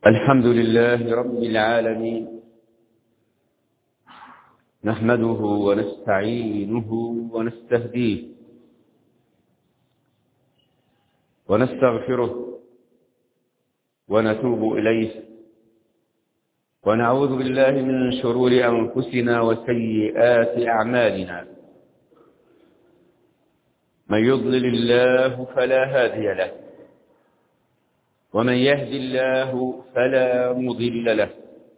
الحمد لله رب العالمين، نحمده ونستعينه ونستهديه ونستغفره ونتوب إليه، ونعوذ بالله من شرور أنفسنا وسيئات أعمالنا. من يضلل الله فلا هادي له، ومن يهد الله فلا مضل له،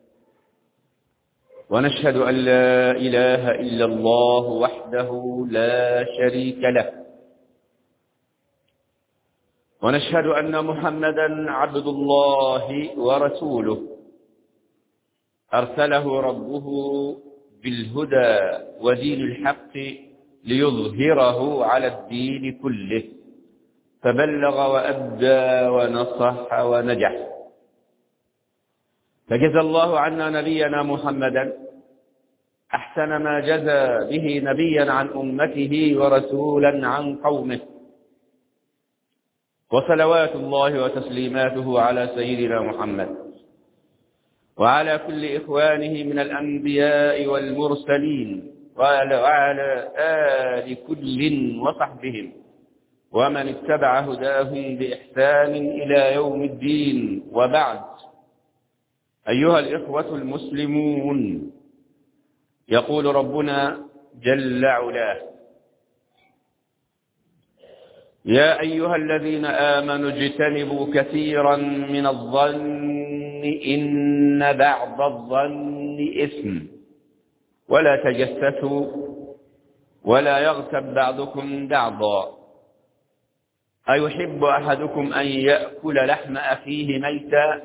ونشهد أن لا إله إلا الله وحده لا شريك له، ونشهد أن محمدا عبد الله ورسوله، أرسله ربه بالهدى ودين الحق ليظهره على الدين كله، فبلغ وأدى ونصح ونجح. فجزى الله عنا نبينا محمدا أحسن ما جزى به نبيا عن أمته ورسولا عن قومه، وصلوات الله وتسليماته على سيدنا محمد وعلى كل إخوانه من الأنبياء والمرسلين وعلى آل كل وصحبهم ومن اتبع هداهم بإحسان إلى يوم الدين. وبعد، أيها الإخوة المسلمون، يقول ربنا جل علاه: يا أيها الذين آمنوا اجتنبوا كثيرا من الظن إن بعض الظن إثم، ولا تجسسوا ولا يغتب بعضكم بعضا، أيحب أحدكم أن يأكل لحم أخيه ميتا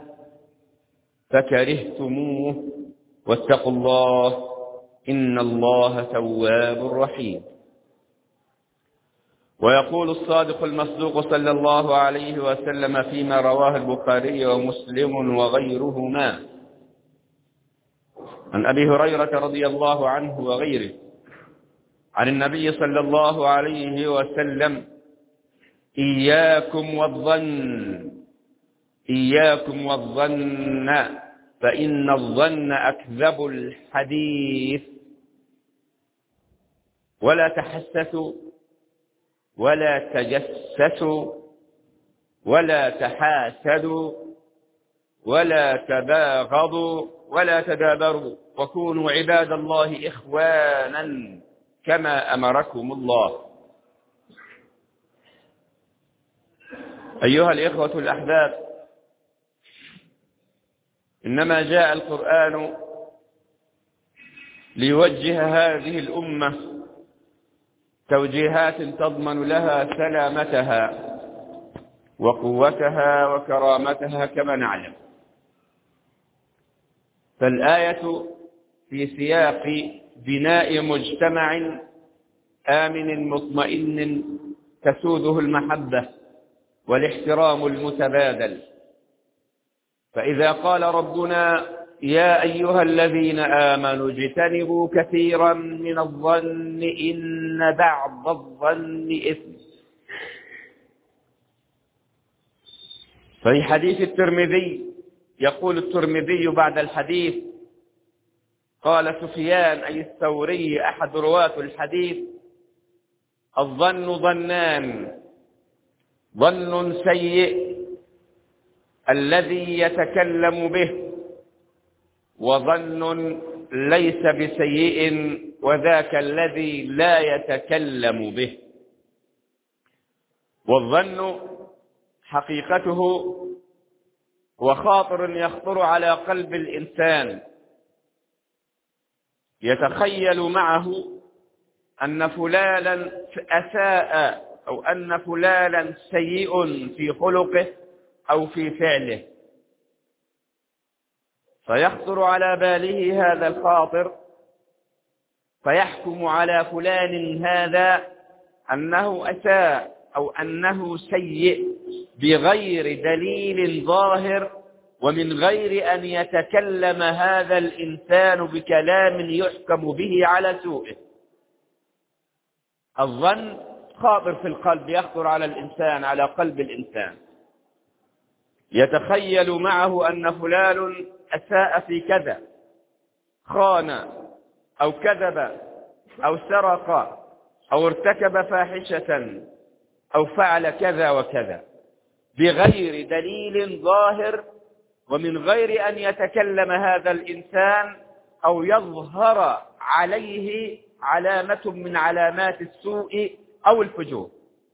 فكرهتموه واتقوا الله إن الله تواب رحيم. ويقول الصادق المصدوق صلى الله عليه وسلم فيما رواه البخاري ومسلم وغيرهما عن أبي هريرة رضي الله عنه وغيره عن النبي صلى الله عليه وسلم: إياكم والظن فإن الظن أكذب الحديث، ولا تحسسوا ولا تجسسوا ولا تحاسدوا ولا تباغضوا ولا تدابروا، وكونوا عباد الله إخوانا كما أمركم الله. أيها الإخوة الأحباب، إنما جاء القرآن ليوجه هذه الأمة توجيهات تضمن لها سلامتها وقوتها وكرامتها كما نعلم. فالآية في سياق بناء مجتمع آمن مطمئن تسوده المحبة والاحترام المتبادل. فإذا قال ربنا: يا أيها الذين آمنوا اجتنبوا كثيرا من الظن إن بعض الظن إثم، في حديث الترمذي يقول الترمذي بعد الحديث: قال سفيان أي الثوري أحد رواة الحديث: الظن ظنان، ظن سيء الذي يتكلم به، وظن ليس بسيء وذاك الذي لا يتكلم به. والظن حقيقته هو خاطر يخطر على قلب الإنسان، يتخيل معه أن فلانا أساء أو أن فلانا سيء في خلقه أو في فعله، فيخطر على باله هذا الخاطر، فيحكم على فلان هذا أنه أساء أو أنه سيء بغير دليل ظاهر ومن غير أن يتكلم هذا الإنسان بكلام يحكم به على سوءه. الظن خاطر في القلب، يخطر على الإنسان، على قلب الإنسان. يتخيل معه أن فلان أساء في كذا، خان أو كذب أو سرق أو ارتكب فاحشة أو فعل كذا وكذا، بغير دليل ظاهر ومن غير أن يتكلم هذا الإنسان أو يظهر عليه علامة من علامات السوء أو الفجور.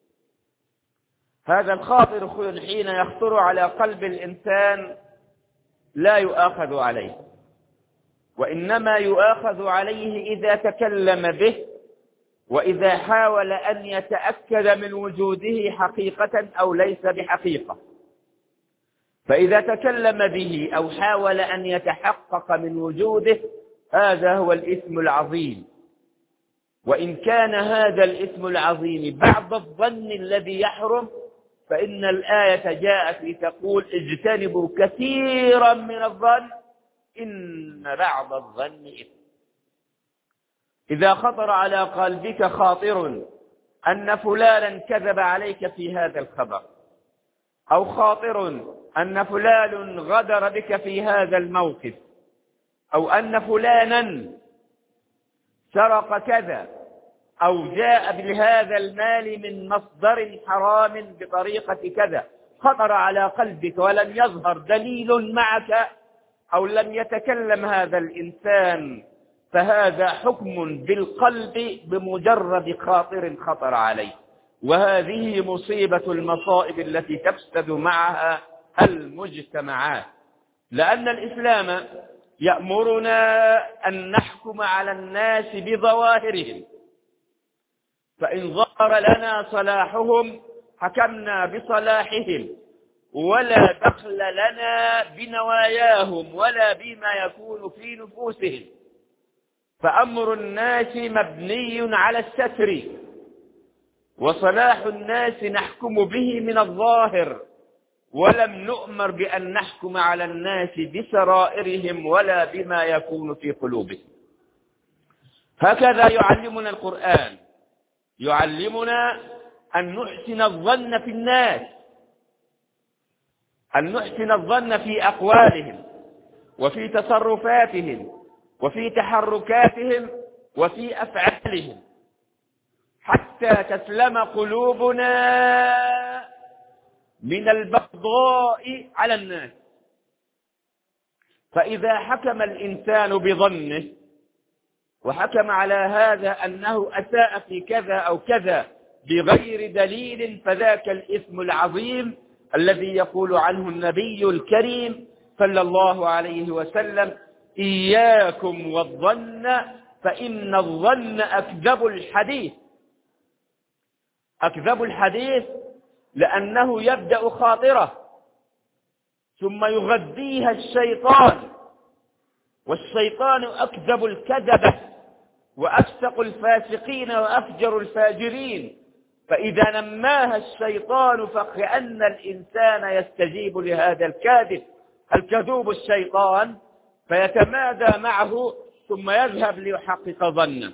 هذا الخاطر حين يخطر على قلب الإنسان لا يؤاخذ عليه، وإنما يؤاخذ عليه إذا تكلم به، وإذا حاول أن يتأكد من وجوده حقيقة أو ليس بحقيقة. فإذا تكلم به أو حاول أن يتحقق من وجوده هذا هو الإثم العظيم. وإن كان هذا الإثم العظيم بعد الظن الذي يحرم، فإن الآية جاءت لتقول اجتنبوا كثيرا من الظن إن بعض الظن إثم. إذا خطر على قلبك خاطر أن فلانا كذب عليك في هذا الخبر، أو خاطر أن فلان غدر بك في هذا الموقف، أو أن فلانا سرق كذا، أو جاء بهذا المال من مصدر حرام بطريقة كذا، خطر على قلبك ولم يظهر دليل معك أو لم يتكلم هذا الإنسان، فهذا حكم بالقلب بمجرد خاطر خطر عليه. وهذه مصيبة المصائب التي تفسد معها المجتمعات، لأن الإسلام يأمرنا أن نحكم على الناس بظواهرهم، فإن ظهر لنا صلاحهم حكمنا بصلاحهم، ولا دخل لنا بنواياهم ولا بما يكون في نفوسهم. فأمر الناس مبني على الستر، وصلاح الناس نحكم به من الظاهر، ولم نؤمر بأن نحكم على الناس بسرائرهم ولا بما يكون في قلوبهم. هكذا يعلمنا القرآن، يعلمنا أن نحسن الظن في الناس، أن نحسن الظن في أقوالهم وفي تصرفاتهم وفي تحركاتهم وفي أفعالهم، حتى تسلم قلوبنا من البغضاء على الناس. فإذا حكم الإنسان بظنه وحكم على هذا أنه أساء في كذا أو كذا بغير دليل، فذاك الإثم العظيم الذي يقول عنه النبي الكريم صلى الله عليه وسلم: إياكم والظن فإن الظن أكذب الحديث. أكذب الحديث لأنه يبدأ خاطرة ثم يغذيها الشيطان، والشيطان أكذب الكذبة وأفسق الفاسقين وأفجر الفاجرين. فإذا نماها الشيطان فكأن الإنسان يستجيب لهذا الكذوب الشيطان، فيتمادى معه ثم يذهب ليحقق ظنه.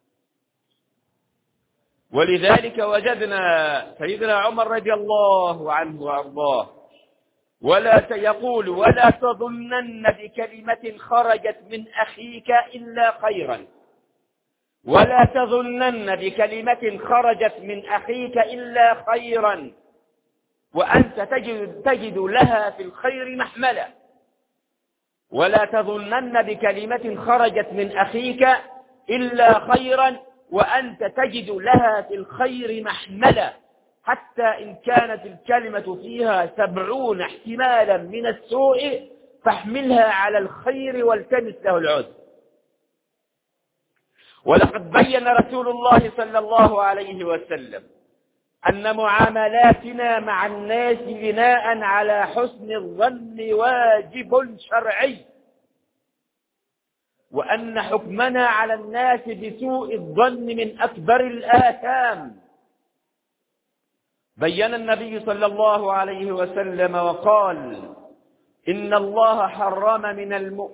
ولذلك وجدنا سيدنا عمر رضي الله عنه وأرضاه يقول: ولا تظنن بكلمة خرجت من أخيك إلا خيرا، ولا تظنن بكلمة خرجت من أخيك إلا خيرا، وأنت تجد لها في الخير محملا. ولا تظنن بكلمة خرجت من أخيك إلا خيرا وأنت تجد لها في الخير محملا، حتى إن كانت الكلمة فيها 70 احتمالا من السوء فاحملها على الخير والتمس له العذر. ولقد بين رسول الله صلى الله عليه وسلم أن معاملاتنا مع الناس بناء على حسن الظن واجب شرعي، وأن حكمنا على الناس بسوء الظن من أكبر الآثام. بين النبي صلى الله عليه وسلم وقال: إن الله حرم من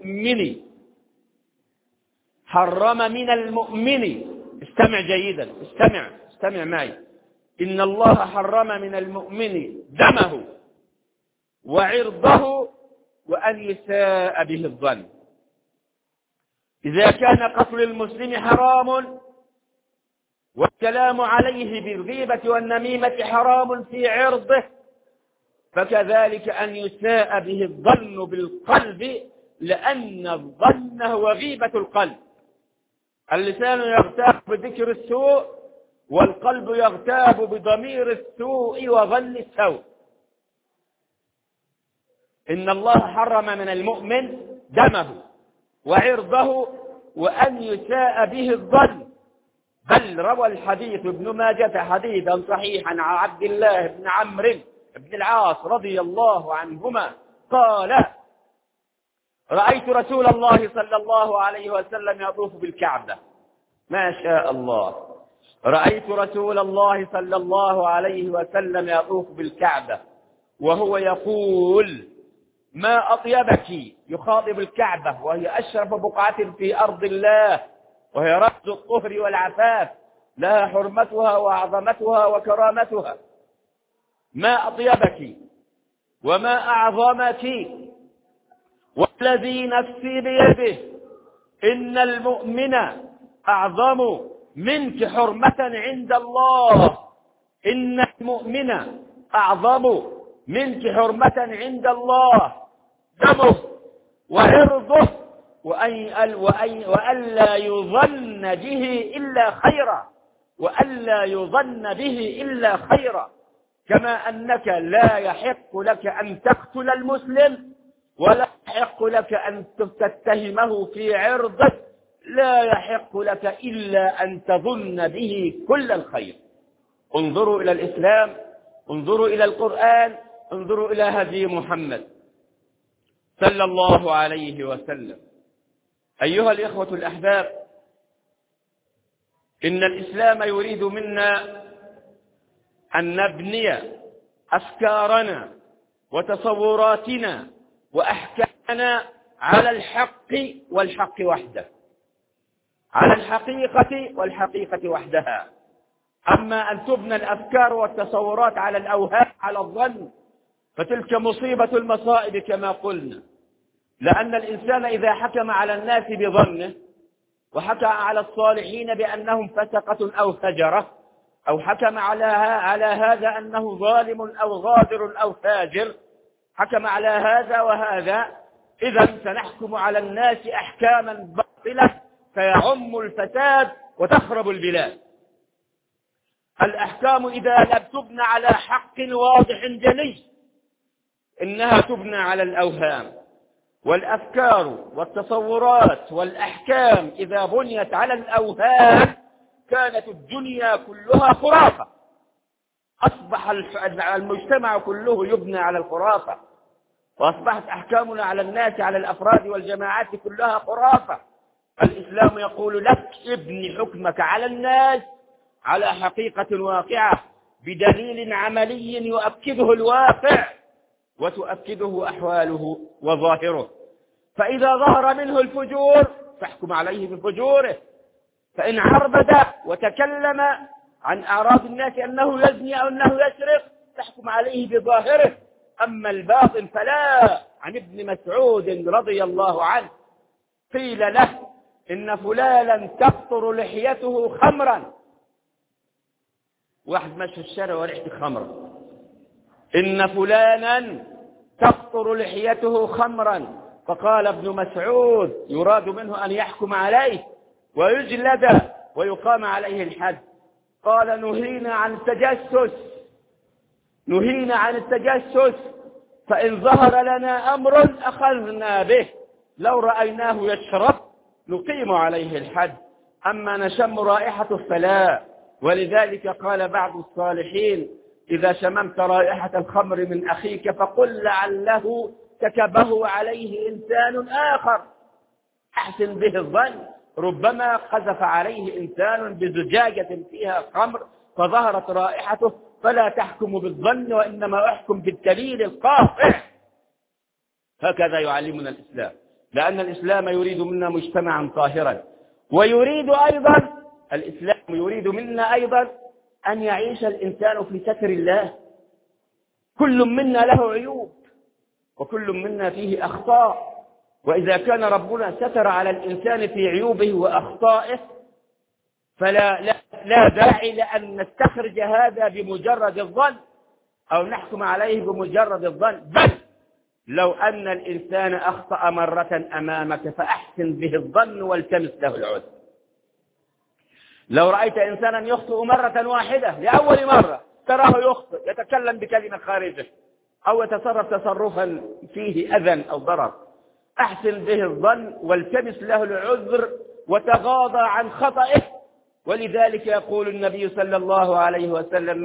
المؤمن، استمع جيدا، استمع معي. إن الله حرم من المؤمن دمه وعرضه وأن يساء به الظن. إذا كان قتل المسلم حرام والكلام عليه بالغيبة والنميمة حرام في عرضه، فكذلك أن يساء به الظن بالقلب، لأن الظن هو غيبة القلب. اللسان يغتاب بذكر السوء، والقلب يغتاب بضمير السوء وظن السوء. إن الله حرم من المؤمن دمه وعرضه وأن يساء به الظن. بل روى الحديث ابن ماجة حديثا صحيحا عن عبد الله بن عمرو بن العاص رضي الله عنهما قال: رأيت رسول الله صلى الله عليه وسلم يطوف بالكعبة. ما شاء الله، رأيت رسول الله صلى الله عليه وسلم يطوف بالكعبة وهو يقول: ما أطيبك، يخاطب الكعبة وهي أشرف بقعة في أرض الله، وهي رأس الطهر والعفاف، لها حرمتها وعظمتها وكرامتها. ما أطيبك وما أعظمك، والذي نفسي بيده إن المؤمن أعظم منك حرمة عند الله، إن المؤمن أعظم منك حرمة عند الله، دمه وعرضه وألا يظن به إلا خيرا، وألا يظن به إلا خيرا. كما أنك لا يحق لك أن تقتل المسلم، ولا يحق لك أن تتهمه في عرضك، لا يحق لك إلا أن تظن به كل الخير. انظروا إلى الإسلام، انظروا إلى القرآن، انظروا إلى هدي محمد صلى الله عليه وسلم. أيها الإخوة الأحباب، إن الإسلام يريد منا أن نبني أفكارنا وتصوراتنا وأحكامنا على الحق والحق وحده، على الحقيقة والحقيقة وحدها. أما أن تبنى الأفكار والتصورات على الأوهام، على الظن، فتلك مصيبة المصائب كما قلنا. لأن الإنسان إذا حكم على الناس بظنه، وحكم على الصالحين بأنهم فسقة أو فجرة، أو حكم على هذا أنه ظالم أو غادر أو فاجر، حكم على هذا وهذا، إذا سنحكم على الناس أحكاما باطلة فيعم الفساد وتخرب البلاد. الأحكام إذا لم تبنى على حق واضح جلي إنها تبنى على الأوهام، والأفكار والتصورات والأحكام إذا بنيت على الأوهام كانت الدنيا كلها خرافة. أصبح المجتمع كله يبنى على الخرافة، وأصبحت أحكامنا على الناس، على الأفراد والجماعات كلها خرافة. الإسلام يقول لك: ابني حكمك على الناس على حقيقة واقعة بدليل عملي يؤكده الواقع وتؤكده أحواله وظاهره. فإذا ظهر منه الفجور فاحكم عليه بفجوره، فإن عربد وتكلم عن أعراض الناس أنه يزني أو أنه يسرق تحكم عليه بظاهره. أما الباطن فلا. عن ابن مسعود رضي الله عنه قيل له: إن فلانا تقطر لحيته خمرا. واحد ماشي في الشارع وريحته خمرا. إن فلانا تقطر لحيته خمرا. فقال ابن مسعود: يراد منه أن يحكم عليه ويجلد ويقام عليه الحد. قال: نهينا عن التجسس، نهينا عن التجسس، فإن ظهر لنا أمر أخذنا به، لو رأيناه يشرب نقيم عليه الحد، أما نشم رائحته فلا. ولذلك قال بعض الصالحين: إذا شممت رائحة الخمر من أخيك فقل لعله كتبه عليه إنسان آخر، أحسن به الظن، ربما قذف عليه إنسان بزجاجة فيها خمر فظهرت رائحته، فلا تحكم بالظن وإنما أحكم بالدليل القاطع. هكذا يعلمنا الإسلام، لأن الإسلام يريد منا مجتمعا طاهرا، ويريد أيضا الإسلام يريد منا أيضا أن يعيش الإنسان في ستر الله. كل منا له عيوب، وكل منا فيه أخطاء، وإذا كان ربنا ستر على الإنسان في عيوبه وأخطائه فلا داعي لأن نستخرج هذا بمجرد الظن أو نحكم عليه بمجرد الظن، بل لو أن الإنسان أخطأ مرة أمامك فأحسن به الظن والتمس له العذر. لو رأيت إنسانا يخطئ مرة واحدة لأول مرة، تراه يخطئ، يتكلم بكلمة خارجة أو يتصرف تصرفا فيه أذى أو ضرر، أحسن به الظن والتمس له العذر وتغاضى عن خطئه. ولذلك يقول النبي صلى الله عليه وسلم: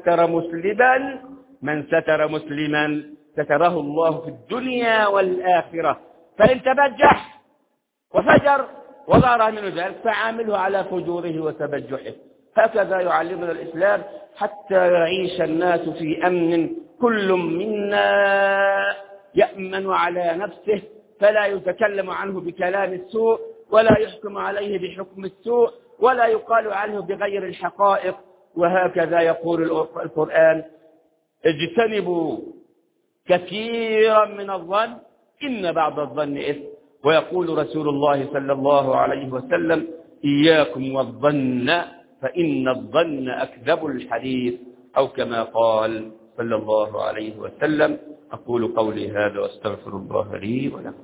من ستر مسلما ستره الله في الدنيا والآخرة، فإن تبجح وفجر وظهر منه ذلك فعامله على فجوره وتبجحه. هكذا يعلمنا الإسلام حتى يعيش الناس في أمن، كل منا يأمن على نفسه فلا يتكلم عنه بكلام السوء ولا يحكم عليه بحكم السوء ولا يقال عنه بغير الحقائق. وهكذا يقول القرآن: اجتنبوا كثيرا من الظن إن بعض الظن إثم. ويقول رسول الله صلى الله عليه وسلم: إياكم والظن فإن الظن أكذب الحديث، أو كما قال صلى الله عليه وسلم. أقول قولي هذا واستغفر الله لي ولكم.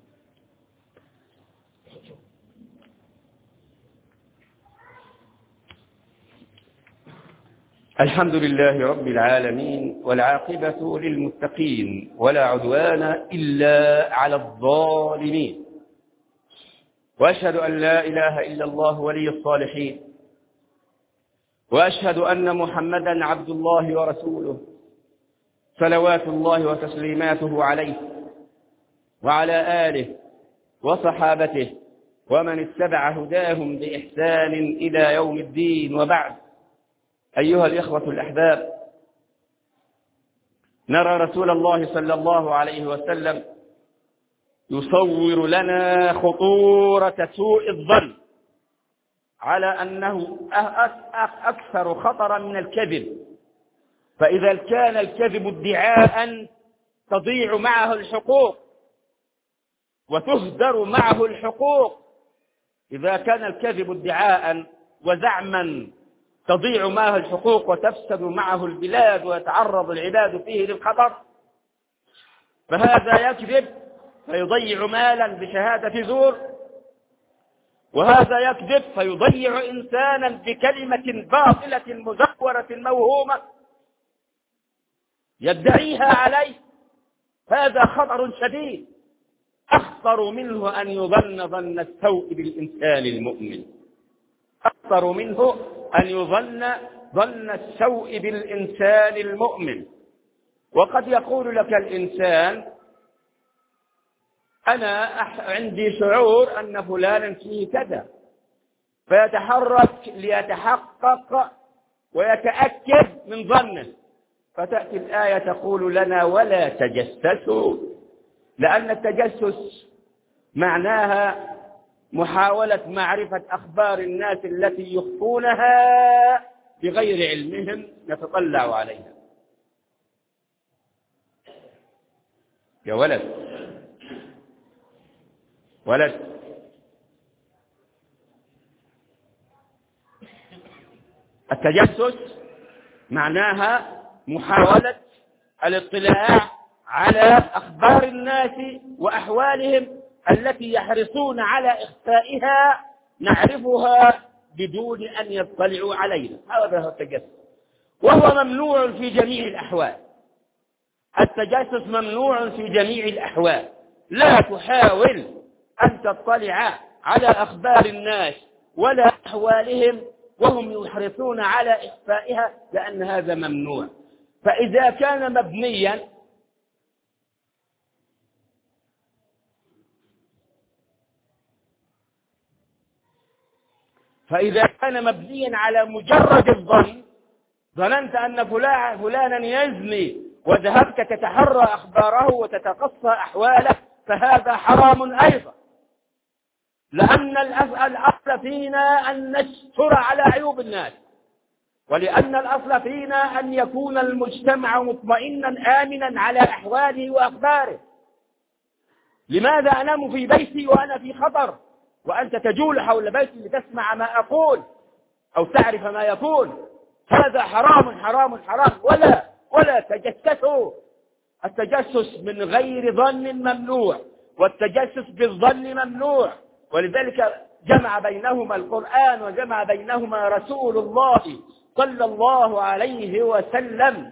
الحمد لله رب العالمين، والعاقبة للمتقين، ولا عدوان إلا على الظالمين، وأشهد أن لا إله إلا الله ولي الصالحين، وأشهد أن محمدا عبد الله ورسوله، صلوات الله وتسليماته عليه وعلى آله وصحابته ومن اتبع هداهم بإحسان إلى يوم الدين. وبعد، أيها الإخوة الأحباب، نرى رسول الله صلى الله عليه وسلم يصور لنا خطورة سوء الظن على أنه أكثر خطرا من الكذب. فإذا كان الكذب ادعاء تضيع معه الحقوق وتهدر معه الحقوق، إذا كان الكذب ادعاء وزعما تضيع معه الحقوق وتفسد معه البلاد ويتعرض العباد فيه للخطر، فهذا يكذب فيضيع مالا بشهادة زور، وهذا يكذب فيضيع إنسانا بكلمة باطلة مزورة موهومة يدعيها عليه. هذا خطر شديد، أخطر منه أن يظن ظن السوء بالإنسان المؤمن، أخطر منه أن يظن ظن السوء بالإنسان المؤمن. وقد يقول لك الإنسان: أنا عندي شعور أن فلانا فيه كذا، فيتحرك ليتحقق ويتأكد من ظنه، فتأتي الآية تقول لنا: ولا تجسسوا، لأن التجسس معناها محاولة معرفة أخبار الناس التي يخفونها بغير علمهم، نتطلع عليها. يا ولد التجسس معناها محاولة الاطلاع على أخبار الناس وأحوالهم التي يحرصون على إخفائها، نعرفها بدون أن يطلعوا علينا. هذا هو التجسس، وهو ممنوع في جميع الأحوال. التجسس ممنوع في جميع الأحوال. لا تحاول أن تطلع على أخبار الناس ولا أحوالهم وهم يحرصون على إخفائها، لأن هذا ممنوع. فإذا كان مبنيا على مجرد الظن، ظننت أن فلانا يزني وذهبت تتحرى أخباره وتتقصى أحواله، فهذا حرام أيضا، لأن الأصل فينا أن نستر على عيوب الناس ولأن الأصل فينا أن يكون المجتمع مطمئنا آمنا على أحواله وأخباره. لماذا أنام في بيتي وأنا في خطر وأنت تجول حول بيتي لتسمع ما أقول أو تعرف ما يقول؟ هذا حرام حرام حرام. ولا تجسسوا. التجسس من غير ظن ممنوع، والتجسس بالظن ممنوع. ولذلك جمع بينهما القرآن وجمع بينهما رسول الله صلى الله عليه وسلم.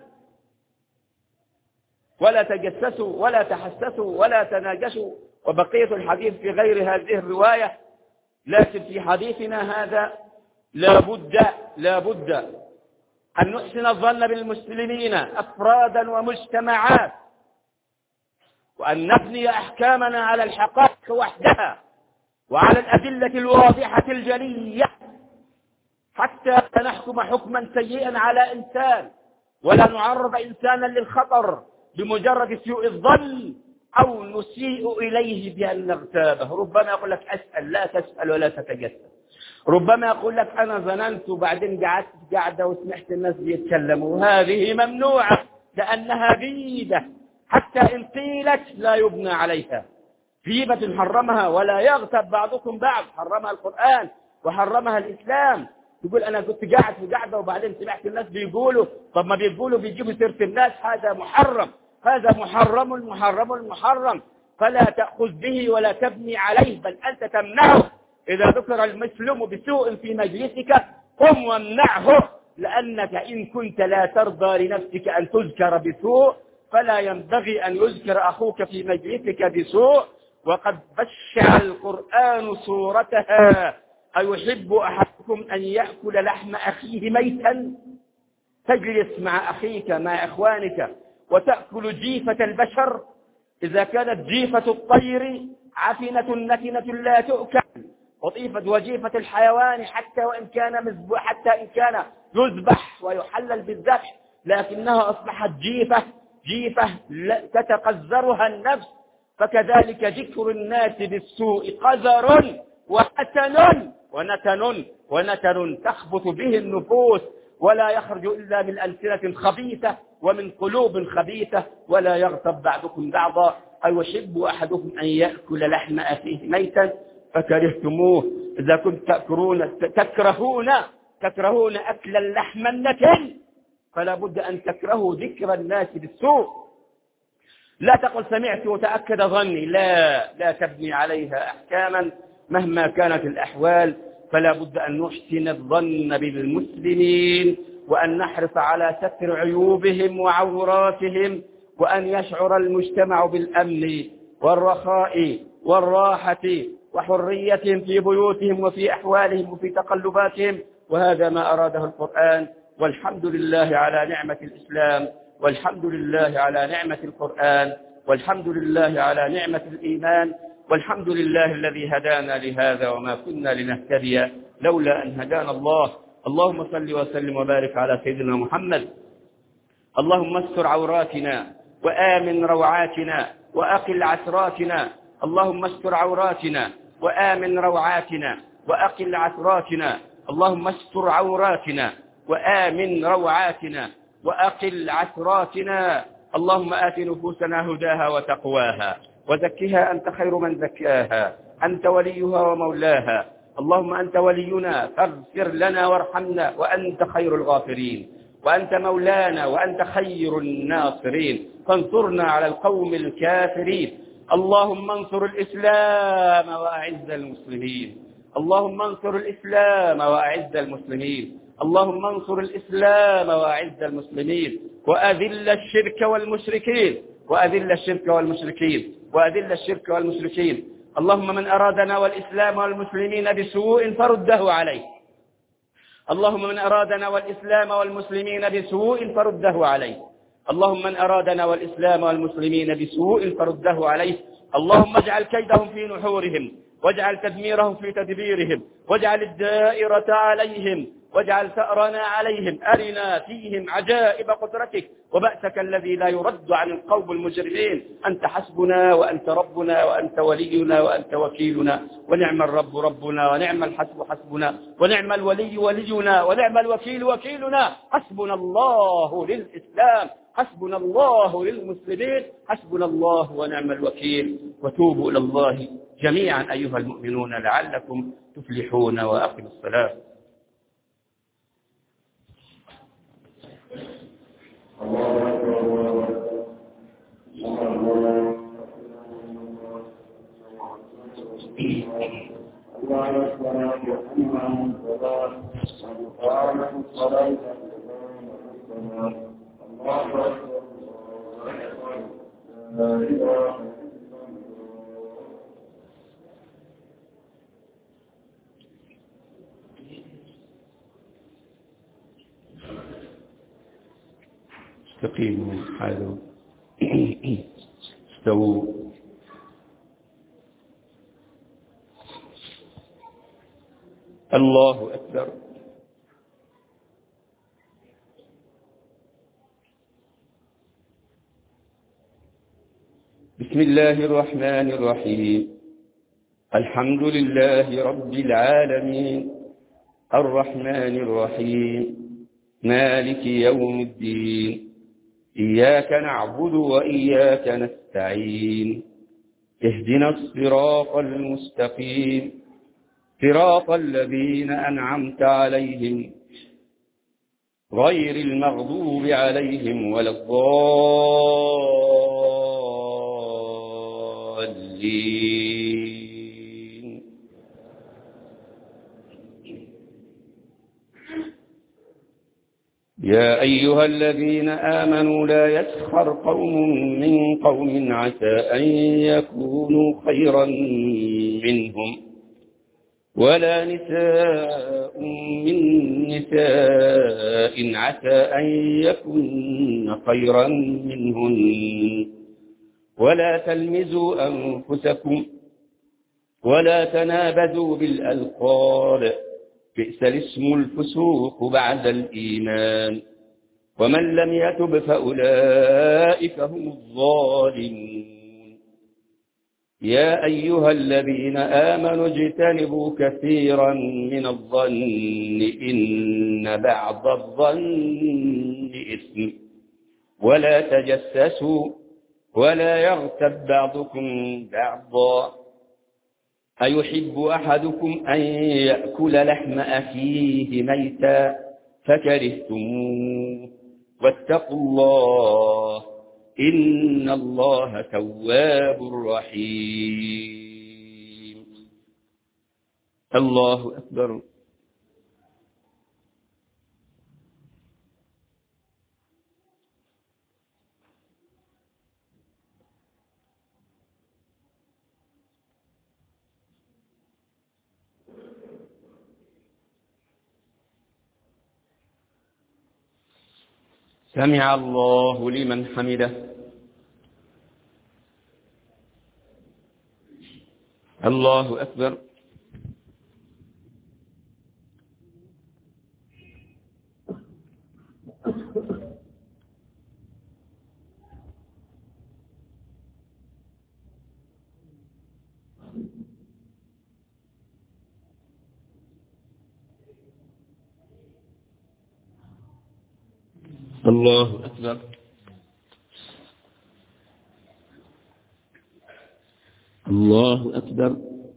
ولا تجسسوا ولا تحسسوا ولا تناجشوا. وبقية الحديث في غير هذه الرواية، لكن في حديثنا هذا لا بد أن نحسن الظن بالمسلمين أفرادا ومجتمعات، وأن نبني أحكامنا على الحقائق وحدها وعلى الأدلة الواضحة الجلية، حتى نحكم حكما سيئا على إنسان ولا نعرض إنسانا للخطر بمجرد سوء الظن أو نسيء إليه بأن نغتابه. ربما يقول لك أسأل، لا تسأل ولا تتجسس. ربما يقول لك أنا ظننت وبعدين قعدة وسمعت الناس بيتكلموا. هذه ممنوعة لأنها غيبة، حتى إن قيلت لا يبنى عليها. غيبة حرمها ولا يغتب بعضكم بعض، حرمها القرآن وحرمها الإسلام. يقول أنا كنت قاعد في قعدة وبعدين سمعت الناس بيقولوا. طب ما بيقولوا بيجيبوا سيرة الناس، هذا محرم، هذا محرم محرم محرم. فلا تأخذ به ولا تبني عليه، بل أنت تمنعه. إذا ذكر المسلم بسوء في مجلسك قم وامنعه، لأنك إن كنت لا ترضى لنفسك أن تذكر بسوء فلا ينبغي أن يذكر أخوك في مجلسك بسوء. وقد بشع القرآن صورتها: أيحب أحدكم أن يأكل لحم أخيه ميتا؟ تجلس مع أخيك مع إخوانك وتأكل جيفة البشر؟ إذا كانت جيفة الطير عفنة نتنة لا تؤكل، وجيفة الحيوان حتى إن كان يذبح ويحلل بالذبح، لكنها أصبحت جيفة تتقذرها النفس. فكذلك ذكر الناس بالسوء قذر ونتن تخبط به النفوس، ولا يخرج إلا من ألسنة خبيثة ومن قلوب خبيثة. ولا يغتب بعضكم بعضا. أيحب أحدكم أن يأكل لحم أخيه ميتا فكرهتموه؟ إذا كنت تكرهون أكل اللحم النتن، فلا بد أن تكرهوا ذكر الناس بالسوء. لا تقل سمعت وتأكد ظني، لا تبني عليها أحكاما مهما كانت الأحوال. فلا بد أن نحسن الظن بالمسلمين، وأن نحرص على ستر عيوبهم وعوراتهم، وأن يشعر المجتمع بالأمن والرخاء والراحة وحريتهم في بيوتهم وفي أحوالهم وفي تقلباتهم. وهذا ما أراده القرآن. والحمد لله على نعمة الإسلام، والحمد لله على نعمة القرآن، والحمد لله على نعمة الإيمان، والحمد لله الذي هدانا لهذا وما كنا لنهتدي لولا أن هدانا الله. اللهم صل وسلم وبارك على سيدنا محمد. اللهم استر عوراتنا وآمن روعاتنا وأقل عثراتنا. اللهم استر عوراتنا وآمن روعاتنا وأقل عثراتنا. اللهم استر عوراتنا وآمن روعاتنا وأقل عثراتنا. اللهم آت نفوسنا هداها وتقواها وزكها أنت خير من زكاها، أنت وليها ومولاها. اللهم أنت ولينا فاغفر لنا وارحمنا وأنت خير الغافرين، وأنت مولانا وأنت خير الناصرين. فانصرنا على القوم الكافرين. اللهم انصر الإسلام وأعز المسلمين. اللهم انصر الإسلام وأعز المسلمين. اللهم انصر الإسلام وأعز المسلمين، وأذل الشرك والمشركين، وأذل الشرك والمشركين، وأذل الشرك والمشركين. اللهم من أرادنا والإسلام والمسلمين بسوء فرده عليه. اللهم من أرادنا والإسلام والمسلمين بسوء فرده عليه. اللهم من أرادنا والإسلام والمسلمين بسوء فرده عليه. اللهم اجعل كيدهم في نحورهم، واجعل تدميرهم في تدبيرهم، واجعل الدائرة عليهم، واجعل ثأرنا عليهم، أرنا فيهم عجائب قدرتك وبأسك الذي لا يرد عن القوم المجرمين. أنت حسبنا وأنت ربنا وأنت ولينا وأنت وكيلنا، ونعم الرب ربنا ونعم الحسب حسبنا ونعم الولي ولينا ونعم الوكيل وكيلنا. حسبنا الله للإسلام، حسبنا الله للمسلمين، حسبنا الله ونعم الوكيل. وتوبوا إلى الله جميعا أيها المؤمنون لعلكم تفلحون. وأقم الصلاة. استقيموا حالوا استووا. الله أكبر. بسم الله الرحمن الرحيم. الحمد لله رب العالمين الرحمن الرحيم مالك يوم الدين. إياك نعبد وإياك نستعين. اهدنا الصراط المستقيم صراط الذين أنعمت عليهم غير المغضوب عليهم ولا الضالين. يا أيها الذين آمنوا لا يسخر قوم من قوم عسى أن يكونوا خيرا منهم ولا نساء من نساء عسى أن يكن خيرا منهن ولا تلمزوا أنفسكم ولا تنابذوا بالألقاب بئس الاسم الفسوق بعد الإيمان ومن لم يتب فأولئك هم الظالمون. يا أيها الذين آمنوا اجتنبوا كثيرا من الظن إن بعض الظن إثم ولا تجسسوا ولا يغتب بعضكم بعضا. أيحب أحدكم أن يأكل لحم أخيه ميتا فكرهتموه واتقوا الله إن الله تواب رحيم. الله أكبر. سمع الله لمن حمده. الله أكبر. الله أكبر. الله أكبر.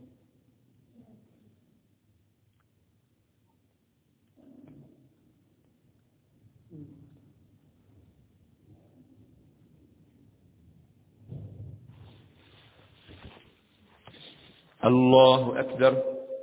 الله أكبر.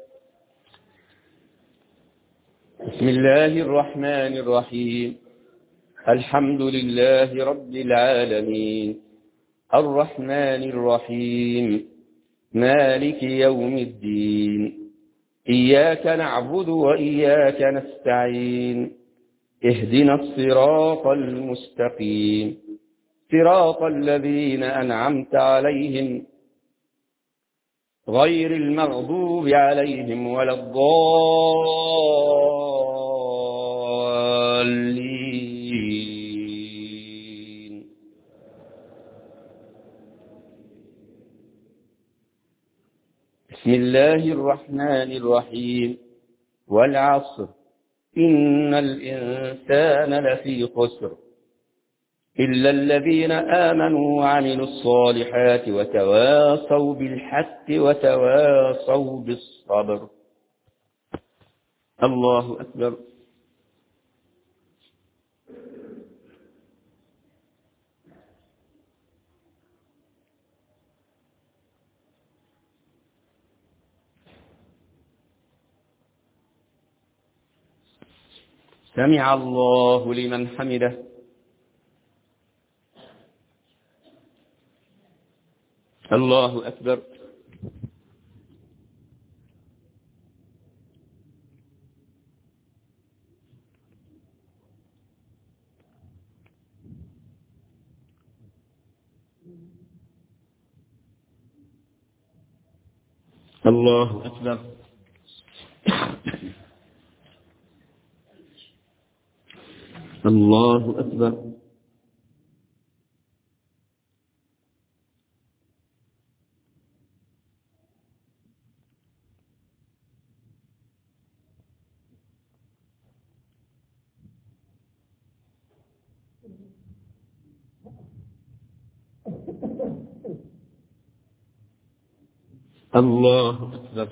بسم الله الرحمن الرحيم. الحمد لله رب العالمين الرحمن الرحيم مالك يوم الدين. إياك نعبد وإياك نستعين. اهدنا الصراط المستقيم صراط الذين أنعمت عليهم غير المغضوب عليهم ولا الضالين. بسم الله الرحمن الرحيم. والعصر إن الإنسان لفي خسر إلا الذين آمنوا وعملوا الصالحات وتواصوا بالحق وتواصوا بالصبر. الله أكبر. سمع الله لمن حمده. الله أكبر. الله أكبر. الله أكبر. الله أكبر.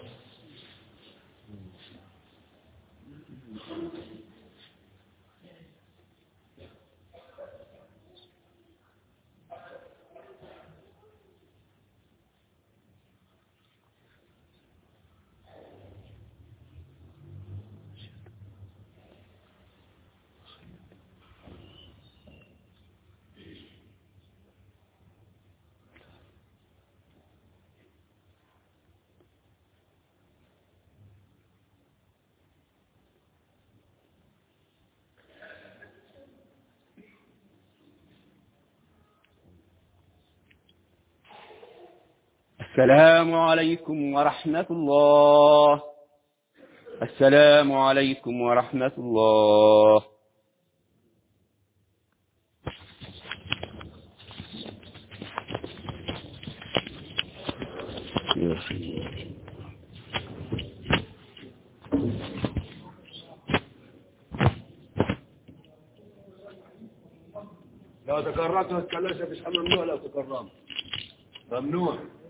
السلام عليكم ورحمة الله. السلام عليكم ورحمة الله. لو تكرمت ما تتكلمش، مفيش حاجة ممنوع. لو تكرمت ممنوع.